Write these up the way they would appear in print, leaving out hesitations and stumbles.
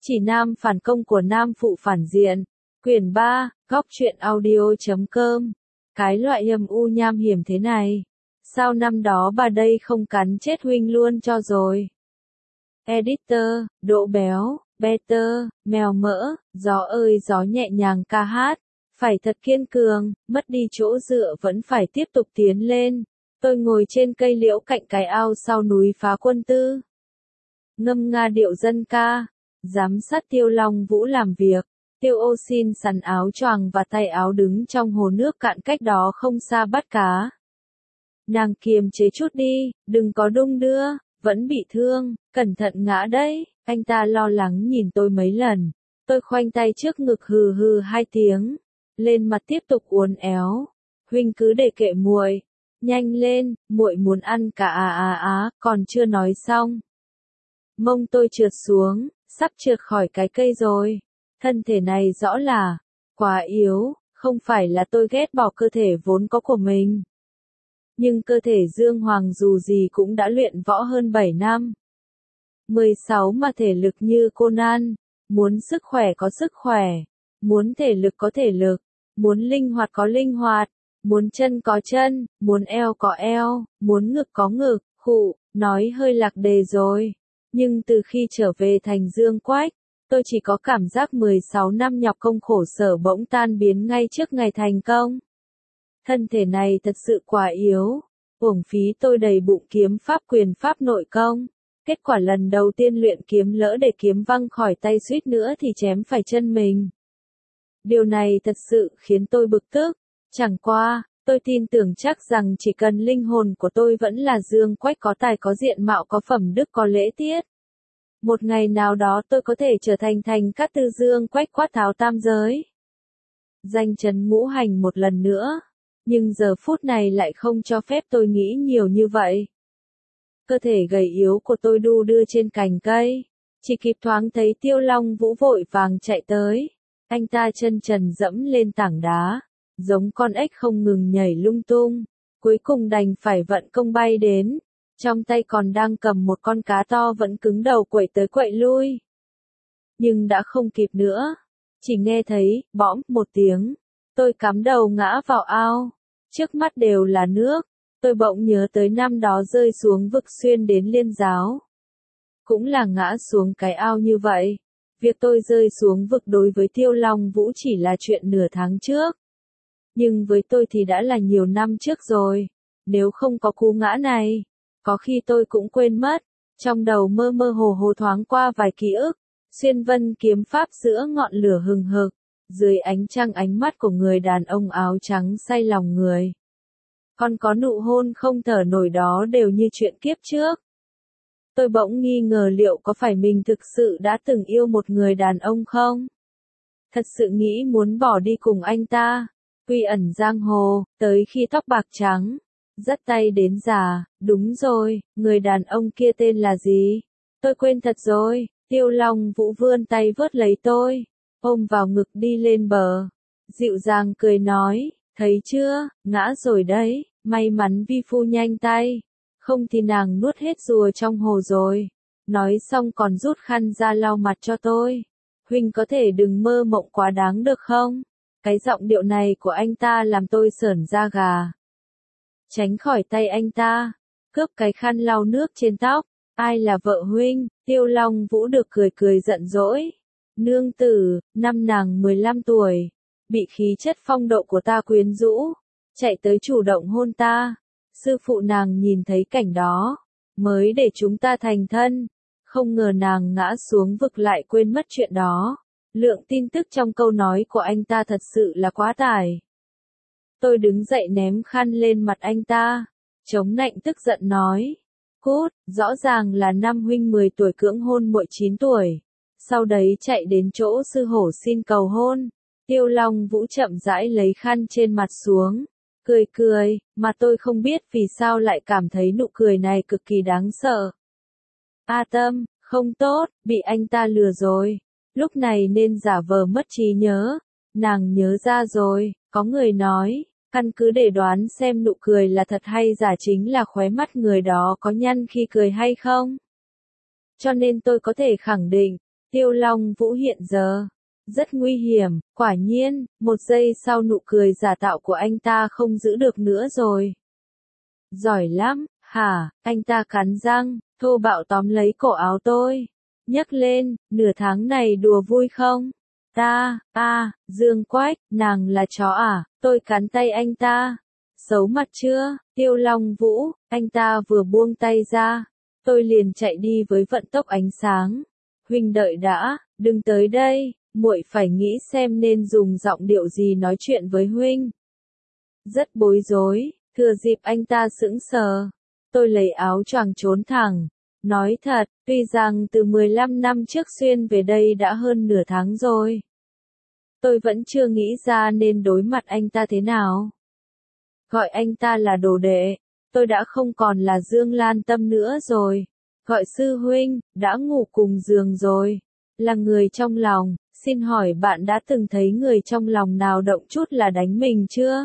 Chỉ nam phản công của nam phụ phản diện. Quyển 3, góc truyện audio.com. Cái loại âm u nham hiểm thế này. Sao năm đó bà đây không cắn chết huynh luôn cho rồi. Editor, độ béo, better, mèo mỡ, gió ơi gió nhẹ nhàng ca hát. Phải thật kiên cường, mất đi chỗ dựa vẫn phải tiếp tục tiến lên. Tôi ngồi trên cây liễu cạnh cái ao sau núi Phá Quân Tư. Ngâm nga điệu dân ca. Giám sát Tiêu Long Vũ làm việc. Tiêu Ô xin sắn áo choàng và tay áo đứng trong hồ nước cạn cách đó không xa bắt cá. Nàng kiềm chế chút đi, đừng có đung đưa, vẫn bị thương, cẩn thận ngã đấy. Anh ta lo lắng nhìn tôi mấy lần. Tôi khoanh tay trước ngực hừ hừ 2 tiếng. Lên mặt tiếp tục uốn éo. Huynh cứ để kệ muội. Nhanh lên, muội muốn ăn cả còn chưa nói xong. Mông tôi trượt xuống, sắp trượt khỏi cái cây rồi. Thân thể này rõ là quá yếu, không phải là tôi ghét bỏ cơ thể vốn có của mình. Nhưng cơ thể Dương Hoàng dù gì cũng đã luyện võ hơn 7 năm. 16 mà thể lực như Conan, muốn sức khỏe có sức khỏe, muốn thể lực có thể lực, muốn linh hoạt có linh hoạt, muốn chân có chân, muốn eo có eo, muốn ngực có ngực, nói hơi lạc đề rồi. Nhưng từ khi trở về thành Dương Quách, tôi chỉ có cảm giác 16 năm nhọc công khổ sở bỗng tan biến ngay trước ngày thành công. Thân thể này thật sự quá yếu, uổng phí tôi đầy bụng kiếm pháp quyền pháp nội công. Kết quả lần đầu tiên luyện kiếm lỡ để kiếm văng khỏi tay suýt nữa thì chém phải chân mình. Điều này thật sự khiến tôi bực tức. Chẳng qua, tôi tin tưởng chắc rằng chỉ cần linh hồn của tôi vẫn là Dương Quách có tài có diện mạo có phẩm đức có lễ tiết. Một ngày nào đó tôi có thể trở thành Cát Tư Dương Quách quát tháo tam giới. Danh chấn ngũ hành một lần nữa. Nhưng giờ phút này lại không cho phép tôi nghĩ nhiều như vậy. Cơ thể gầy yếu của tôi đu đưa trên cành cây. Chỉ kịp thoáng thấy Tiêu Long Vũ vội vàng chạy tới. Anh ta chân trần dẫm lên tảng đá. Giống con ếch không ngừng nhảy lung tung. Cuối cùng đành phải vận công bay đến. Trong tay còn đang cầm một con cá to vẫn cứng đầu quậy tới quậy lui. Nhưng đã không kịp nữa. Chỉ nghe thấy, bõm một tiếng. Tôi cắm đầu ngã vào ao. Trước mắt đều là nước. Tôi bỗng nhớ tới năm đó rơi xuống vực xuyên đến Liên Giáo. Cũng là ngã xuống cái ao như vậy. Việc tôi rơi xuống vực đối với Tiêu Long Vũ chỉ là chuyện nửa tháng trước. Nhưng với tôi thì đã là nhiều năm trước rồi. Nếu không có cú ngã này, có khi tôi cũng quên mất. Trong đầu mơ mơ hồ hồ thoáng qua vài ký ức. Xuyên vân kiếm pháp giữa ngọn lửa hừng hực. Dưới ánh trăng ánh mắt của người đàn ông áo trắng say lòng người. Còn có nụ hôn không thở nổi đó đều như chuyện kiếp trước. Tôi bỗng nghi ngờ liệu có phải mình thực sự đã từng yêu một người đàn ông không? Thật sự nghĩ muốn bỏ đi cùng anh ta. Quy ẩn giang hồ, tới khi tóc bạc trắng. Dắt tay đến già, đúng rồi, người đàn ông kia tên là gì? Tôi quên thật rồi. Tiêu Long Vũ vươn tay vớt lấy tôi. Ôm vào ngực đi lên bờ. Dịu dàng cười nói, thấy chưa, ngã rồi đấy, may mắn vi phu nhanh tay. Không thì nàng nuốt hết rùa trong hồ rồi. Nói xong còn rút khăn ra lau mặt cho tôi. Huynh có thể đừng mơ mộng quá đáng được không? Cái giọng điệu này của anh ta làm tôi sởn da gà. Tránh khỏi tay anh ta. Cướp cái khăn lau nước trên tóc. Ai là vợ huynh? Tiêu Long Vũ được cười giận dỗi. Nương tử, năm nàng 15 tuổi. Bị khí chất phong độ của ta quyến rũ. Chạy tới chủ động hôn ta. Sư phụ nàng nhìn thấy cảnh đó. Mới để chúng ta thành thân. Không ngờ nàng ngã xuống vực lại quên mất chuyện đó. Lượng tin tức trong câu nói của anh ta thật sự là quá tải. Tôi đứng dậy ném khăn lên mặt anh ta. Chống nạnh tức giận nói. Cút, rõ ràng là năm huynh 10 tuổi cưỡng hôn muội 9 tuổi. Sau đấy chạy đến chỗ sư hổ xin cầu hôn. Tiêu Long Vũ chậm rãi lấy khăn trên mặt xuống. Cười, mà tôi không biết vì sao lại cảm thấy nụ cười này cực kỳ đáng sợ. A Tâm, không tốt, bị anh ta lừa rồi. Lúc này nên giả vờ mất trí nhớ. Nàng nhớ ra rồi, có người nói, căn cứ để đoán xem nụ cười là thật hay giả chính là khóe mắt người đó có nhăn khi cười hay không. Cho nên tôi có thể khẳng định, Tiêu Long Vũ hiện giờ rất nguy hiểm, quả nhiên, một giây sau nụ cười giả tạo của anh ta không giữ được nữa rồi. Giỏi lắm, hả, anh ta cắn răng, thô bạo tóm lấy cổ áo tôi. Nhấc lên, nửa tháng này đùa vui không? Dương Quách, nàng là chó à, tôi cắn tay anh ta. Xấu mặt chưa, Tiêu Long Vũ, anh ta vừa buông tay ra. Tôi liền chạy đi với vận tốc ánh sáng. Huynh đợi đã, đừng tới đây, muội phải nghĩ xem nên dùng giọng điệu gì nói chuyện với huynh. Rất bối rối, thừa dịp anh ta sững sờ. Tôi lấy áo choàng trốn thẳng. Nói thật, tuy rằng từ 15 năm trước xuyên về đây đã hơn nửa tháng rồi. Tôi vẫn chưa nghĩ ra nên đối mặt anh ta thế nào. Gọi anh ta là đồ đệ, tôi đã không còn là Dương Lan Tâm nữa rồi. Gọi sư huynh, đã ngủ cùng giường rồi. Là người trong lòng, xin hỏi bạn đã từng thấy người trong lòng nào động chút là đánh mình chưa?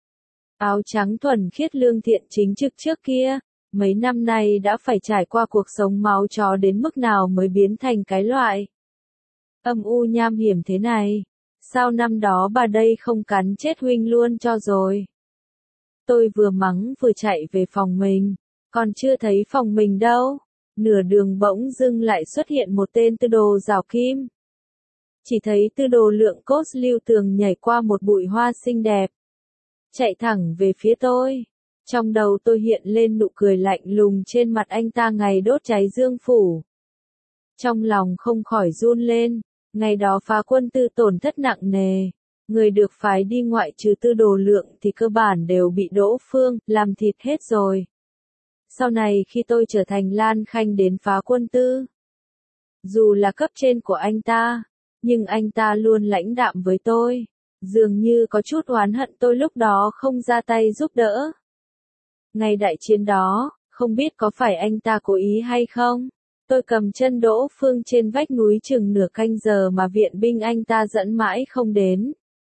Áo trắng thuần khiết lương thiện chính trực trước kia, mấy năm nay đã phải trải qua cuộc sống máu chó đến mức nào mới biến thành cái loại âm u nham hiểm thế này. Sao năm đó bà đây không cắn chết huynh luôn cho rồi. Tôi vừa mắng vừa chạy về phòng mình, còn chưa thấy phòng mình đâu. Nửa đường bỗng dưng lại xuất hiện một tên tư đồ rào kim. Chỉ thấy tư đồ Lượng Cốt lưu tường nhảy qua một bụi hoa xinh đẹp. Chạy thẳng về phía tôi. Trong đầu tôi hiện lên nụ cười lạnh lùng trên mặt anh ta ngày đốt cháy Dương Phủ. Trong lòng không khỏi run lên, ngày đó phá quân Tư tổn thất nặng nề. Người được phái đi ngoại trừ Tư đồ Lượng thì cơ bản đều bị Đỗ Phương làm thịt hết rồi. Sau này khi tôi trở thành Lan Khanh đến phá quân Tư, dù là cấp trên của anh ta, nhưng anh ta luôn lãnh đạm với tôi, dường như có chút oán hận tôi lúc đó không ra tay giúp đỡ. Ngày đại chiến đó, không biết có phải anh ta cố ý hay không, tôi cầm chân Đỗ Phương trên vách núi chừng nửa canh giờ mà viện binh anh ta dẫn mãi không đến.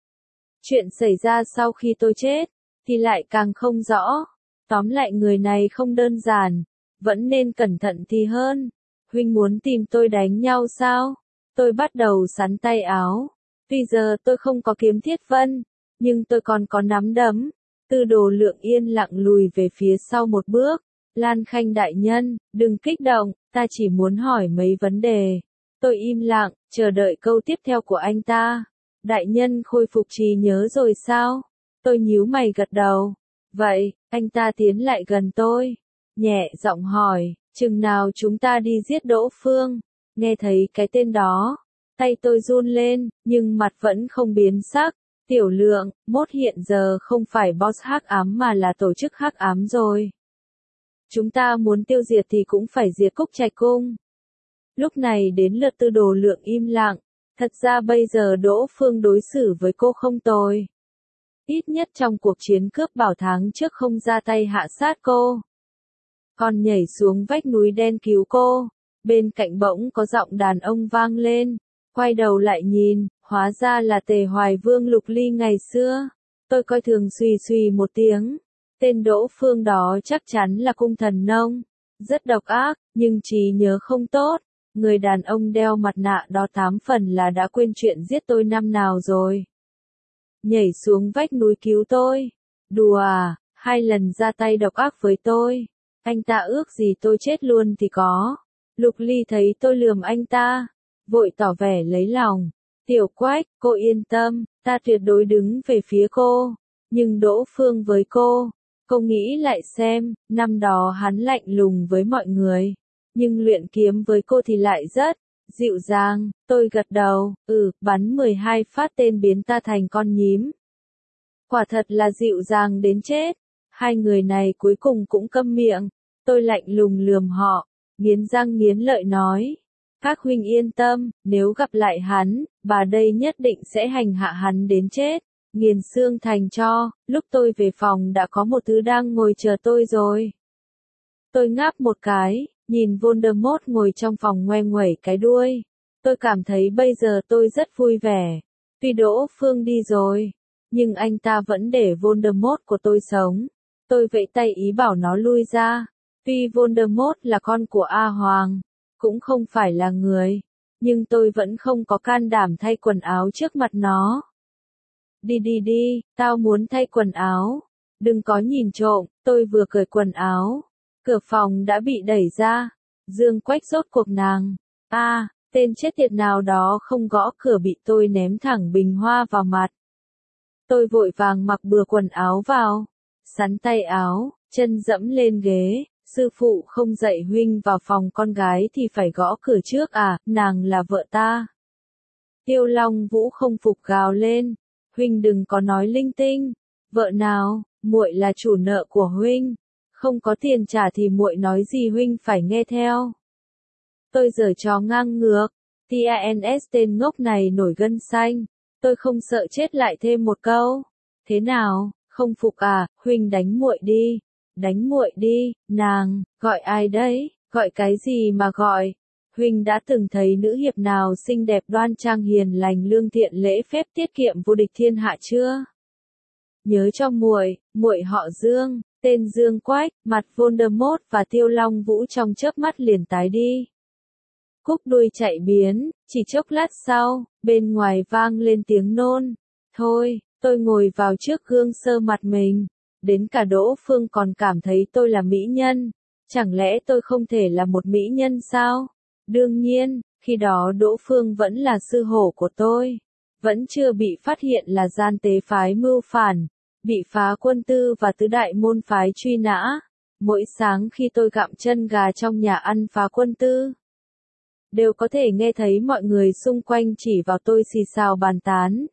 Chuyện xảy ra sau khi tôi chết, thì lại càng không rõ. Tóm lại người này không đơn giản, vẫn nên cẩn thận thì hơn. Huynh muốn tìm tôi đánh nhau sao? Tôi bắt đầu sắn tay áo. Tuy giờ tôi không có kiếm thiết vân, nhưng tôi còn có nắm đấm. Tư đồ Lượng yên lặng lùi về phía sau một bước. Lan Khanh đại nhân, đừng kích động, ta chỉ muốn hỏi mấy vấn đề. Tôi im lặng, chờ đợi câu tiếp theo của anh ta. Đại nhân khôi phục trí nhớ rồi sao? Tôi nhíu mày gật đầu. Vậy, anh ta tiến lại gần tôi. Nhẹ giọng hỏi, chừng nào chúng ta đi giết Đỗ Phương? Nghe thấy cái tên đó, tay tôi run lên, nhưng mặt vẫn không biến sắc. Tiểu Lượng, mốt hiện giờ không phải boss hắc ám mà là tổ chức hắc ám rồi. Chúng ta muốn tiêu diệt thì cũng phải diệt Cúc Trạch Cung. Lúc này đến lượt Tư đồ Lượng im lặng. Thật ra bây giờ Đỗ Phương đối xử với cô không tồi. Ít nhất trong cuộc chiến cướp bảo tháng trước không ra tay hạ sát cô. Còn nhảy xuống vách núi đen cứu cô. Bên cạnh bỗng có giọng đàn ông vang lên. Quay đầu lại nhìn, hóa ra là Tề Hoài Vương Lục Ly ngày xưa. Tôi coi thường xùy xùy một tiếng. Tên Đỗ Phương đó chắc chắn là cung thần nông. Rất độc ác, nhưng trí nhớ không tốt. Người đàn ông đeo mặt nạ đó 8 phần là đã quên chuyện giết tôi năm nào rồi. Nhảy xuống vách núi cứu tôi. Đùa à, 2 lần ra tay độc ác với tôi. Anh ta ước gì tôi chết luôn thì có. Lục Ly thấy tôi lườm anh ta, vội tỏ vẻ lấy lòng. Tiểu Quách, cô yên tâm, ta tuyệt đối đứng về phía cô. Nhưng Đỗ Phương với cô nghĩ lại xem, năm đó hắn lạnh lùng với mọi người. Nhưng luyện kiếm với cô thì lại rất dịu dàng. Tôi gật đầu, bắn 12 phát tên biến ta thành con nhím. Quả thật là dịu dàng đến chết. Hai người này cuối cùng cũng câm miệng. Tôi lạnh lùng lườm họ, nghiến răng nghiến lợi nói. Các huynh yên tâm, nếu gặp lại hắn, bà đây nhất định sẽ hành hạ hắn đến chết. Nghiền xương thành cho. Lúc tôi về phòng đã có một thứ đang ngồi chờ tôi rồi. Tôi ngáp một cái, nhìn Voldemort ngồi trong phòng ngoe nguẩy cái đuôi. Tôi cảm thấy bây giờ tôi rất vui vẻ. Tuy Đỗ Phương đi rồi, nhưng anh ta vẫn để Voldemort của tôi sống. Tôi vẫy tay ý bảo nó lui ra. Tuy Voldemort là con của A Hoàng, cũng không phải là người, nhưng tôi vẫn không có can đảm thay quần áo trước mặt nó. Đi, tao muốn thay quần áo. Đừng có nhìn trộm, tôi vừa cởi quần áo. Cửa phòng đã bị đẩy ra. Dương Quách rốt cuộc nàng. Tên chết tiệt nào đó không gõ cửa bị tôi ném thẳng bình hoa vào mặt. Tôi vội vàng mặc bừa quần áo vào. Sắn tay áo, chân dẫm lên ghế. Sư phụ không dạy huynh vào phòng con gái thì phải gõ cửa trước à, nàng là vợ ta. Tiêu Long Vũ không phục gào lên. Huynh đừng có nói linh tinh. Vợ nào, muội là chủ nợ của huynh. Không có tiền trả thì muội nói gì huynh phải nghe theo. Tôi giở trò ngang ngược. TANS tên ngốc này nổi gân xanh. Tôi không sợ chết lại thêm một câu. Thế nào, không phục à, huynh đánh muội đi. Đánh muội đi, nàng, gọi ai đấy, gọi cái gì mà gọi. Huynh đã từng thấy nữ hiệp nào xinh đẹp đoan trang hiền lành lương thiện lễ phép tiết kiệm vô địch thiên hạ chưa? Nhớ cho muội, muội họ Dương, tên Dương Quách, mặt Voldemort và Tiêu Long Vũ trong chớp mắt liền tái đi. Cúc đuôi chạy biến, chỉ chốc lát sau, bên ngoài vang lên tiếng nôn. Thôi, tôi ngồi vào trước gương sơ mặt mình. Đến cả Đỗ Phương còn cảm thấy tôi là mỹ nhân. Chẳng lẽ tôi không thể là một mỹ nhân sao? Đương nhiên, khi đó Đỗ Phương vẫn là sư hổ của tôi. Vẫn chưa bị phát hiện là gian tế phái mưu phản. Bị phá quân tư và tứ đại môn phái truy nã. Mỗi sáng khi tôi gặm chân gà trong nhà ăn phá quân tư, đều có thể nghe thấy mọi người xung quanh chỉ vào tôi xì xào bàn tán.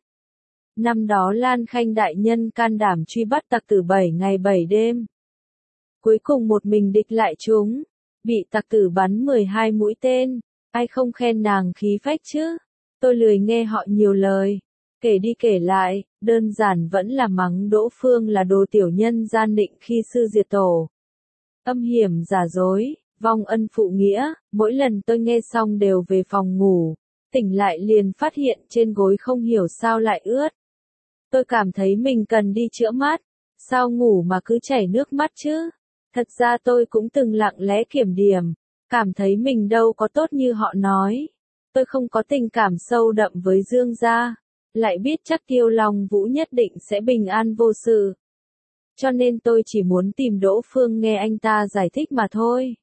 Năm đó Lan Khanh đại nhân can đảm truy bắt tặc tử 7 ngày 7 đêm. Cuối cùng một mình địch lại chúng, bị tặc tử bắn 12 mũi tên, ai không khen nàng khí phách chứ? Tôi lười nghe họ nhiều lời, kể đi kể lại, đơn giản vẫn là mắng Đỗ Phương là đồ tiểu nhân gian định khi sư diệt tổ. Âm hiểm giả dối, vong ân phụ nghĩa, mỗi lần tôi nghe xong đều về phòng ngủ, tỉnh lại liền phát hiện trên gối không hiểu sao lại ướt. Tôi cảm thấy mình cần đi chữa mắt, sao ngủ mà cứ chảy nước mắt chứ? Thật ra tôi cũng từng lặng lẽ kiểm điểm, cảm thấy mình đâu có tốt như họ nói. Tôi không có tình cảm sâu đậm với Dương gia, lại biết chắc Tiêu Long Vũ nhất định sẽ bình an vô sự. Cho nên tôi chỉ muốn tìm Đỗ Phương nghe anh ta giải thích mà thôi.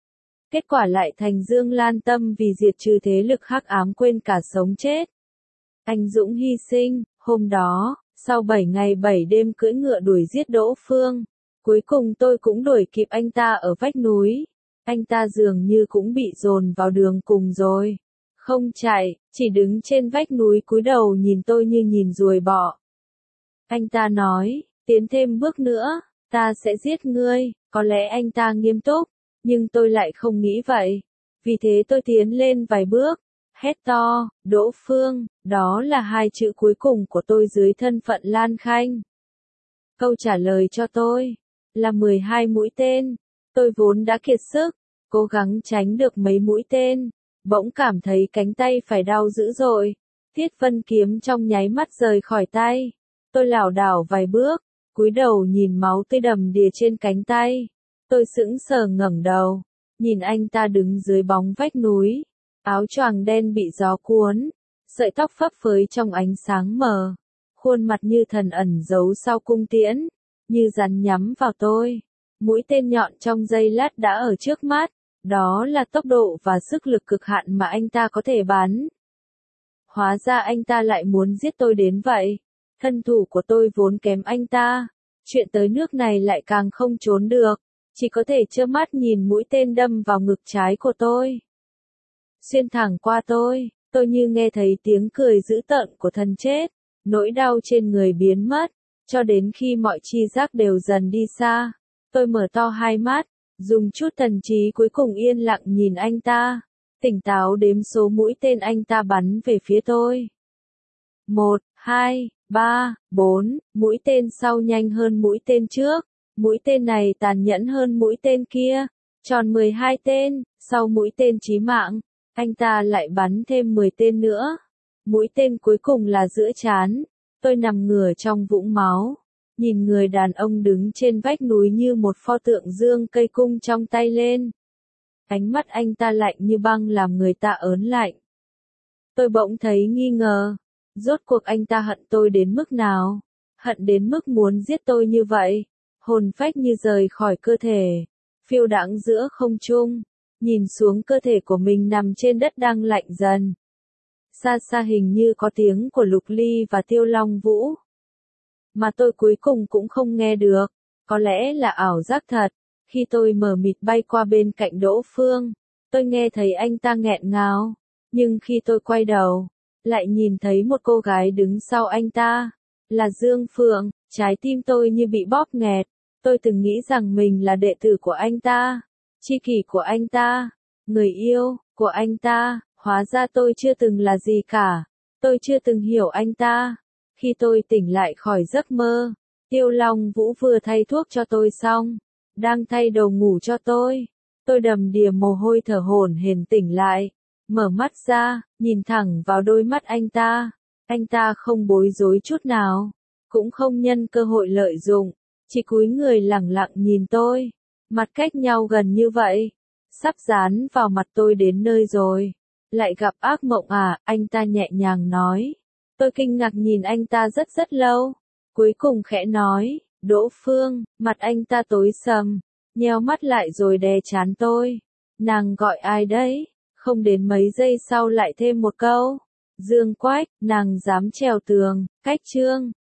Kết quả lại thành Dương Lan Tâm vì diệt trừ thế lực hắc ám quên cả sống chết. Anh dũng hy sinh, hôm đó, sau 7 ngày 7 đêm cưỡi ngựa đuổi giết Đỗ Phương, cuối cùng tôi cũng đuổi kịp anh ta ở vách núi. Anh ta dường như cũng bị dồn vào đường cùng rồi. Không chạy, chỉ đứng trên vách núi cúi đầu nhìn tôi như nhìn ruồi bọ. Anh ta nói, tiến thêm bước nữa, ta sẽ giết ngươi, có lẽ anh ta nghiêm túc, nhưng tôi lại không nghĩ vậy. Vì thế tôi tiến lên vài bước, hét to, Đỗ Phương, đó là hai chữ cuối cùng của tôi dưới thân phận Lan Khanh. Câu trả lời cho tôi là 12 mũi tên. Tôi vốn đã kiệt sức, cố gắng tránh được mấy mũi tên, bỗng cảm thấy cánh tay phải đau dữ dội. Thiết Vân kiếm trong nháy mắt rời khỏi tay. Tôi lảo đảo vài bước, cúi đầu nhìn máu tươi đầm đìa trên cánh tay. Tôi sững sờ ngẩng đầu, nhìn anh ta đứng dưới bóng vách núi, áo choàng đen bị gió cuốn, sợi tóc phấp phới trong ánh sáng mờ, khuôn mặt như thần ẩn giấu sau cung tiễn, như rắn nhắm vào tôi. Mũi tên nhọn trong giây lát đã ở trước mắt, đó là tốc độ và sức lực cực hạn mà anh ta có thể bắn. Hóa ra anh ta lại muốn giết tôi đến vậy. Thân thủ của tôi vốn kém anh ta, chuyện tới nước này lại càng không trốn được, chỉ có thể trơ mắt nhìn mũi tên đâm vào ngực trái của tôi. Xuyên thẳng qua tôi như nghe thấy tiếng cười dữ tợn của thần chết, nỗi đau trên người biến mất, cho đến khi mọi chi giác đều dần đi xa. Tôi mở to hai mắt, dùng chút thần trí cuối cùng yên lặng nhìn anh ta, tỉnh táo đếm số mũi tên anh ta bắn về phía tôi. 1, 2, 3, 4, mũi tên sau nhanh hơn mũi tên trước, mũi tên này tàn nhẫn hơn mũi tên kia, tròn 12 tên, sau mũi tên chí mạng, anh ta lại bắn thêm 10 tên nữa. Mũi tên cuối cùng là giữa trán, tôi nằm ngửa trong vũng máu, nhìn người đàn ông đứng trên vách núi như một pho tượng giương cây cung trong tay lên. Ánh mắt anh ta lạnh như băng làm người ta ớn lạnh. Tôi bỗng thấy nghi ngờ. Rốt cuộc anh ta hận tôi đến mức nào? Hận đến mức muốn giết tôi như vậy. Hồn phách như rời khỏi cơ thể. Phiêu đãng giữa không trung. Nhìn xuống cơ thể của mình nằm trên đất đang lạnh dần. Xa xa hình như có tiếng của Lục Ly và Tiêu Long Vũ. Mà tôi cuối cùng cũng không nghe được. Có lẽ là ảo giác thật. Khi tôi mờ mịt bay qua bên cạnh Đỗ Phương, tôi nghe thấy anh ta nghẹn ngào. Nhưng khi tôi quay đầu, lại nhìn thấy một cô gái đứng sau anh ta. Là Dương Phượng, trái tim tôi như bị bóp nghẹt. Tôi từng nghĩ rằng mình là đệ tử của anh ta, tri kỷ của anh ta, người yêu của anh ta. Hóa ra tôi chưa từng là gì cả. Tôi chưa từng hiểu anh ta. Khi tôi tỉnh lại khỏi giấc mơ, Tiêu Long Vũ vừa thay thuốc cho tôi xong, đang thay đồ ngủ cho tôi. Tôi đầm đìa mồ hôi thở hổn hển tỉnh lại, mở mắt ra, nhìn thẳng vào đôi mắt anh ta. Anh ta không bối rối chút nào, cũng không nhân cơ hội lợi dụng, chỉ cúi người lẳng lặng nhìn tôi. Mặt cách nhau gần như vậy, sắp dán vào mặt tôi đến nơi rồi. Lại gặp ác mộng à? Anh ta nhẹ nhàng nói. Tôi kinh ngạc nhìn anh ta rất lâu. Cuối cùng khẽ nói, Đỗ Phương. Mặt anh ta tối sầm, nheo mắt lại rồi đè trán tôi. Nàng gọi ai đấy? Không đến mấy giây sau lại thêm một câu. Dương Quách, nàng dám trèo tường, cách Trương.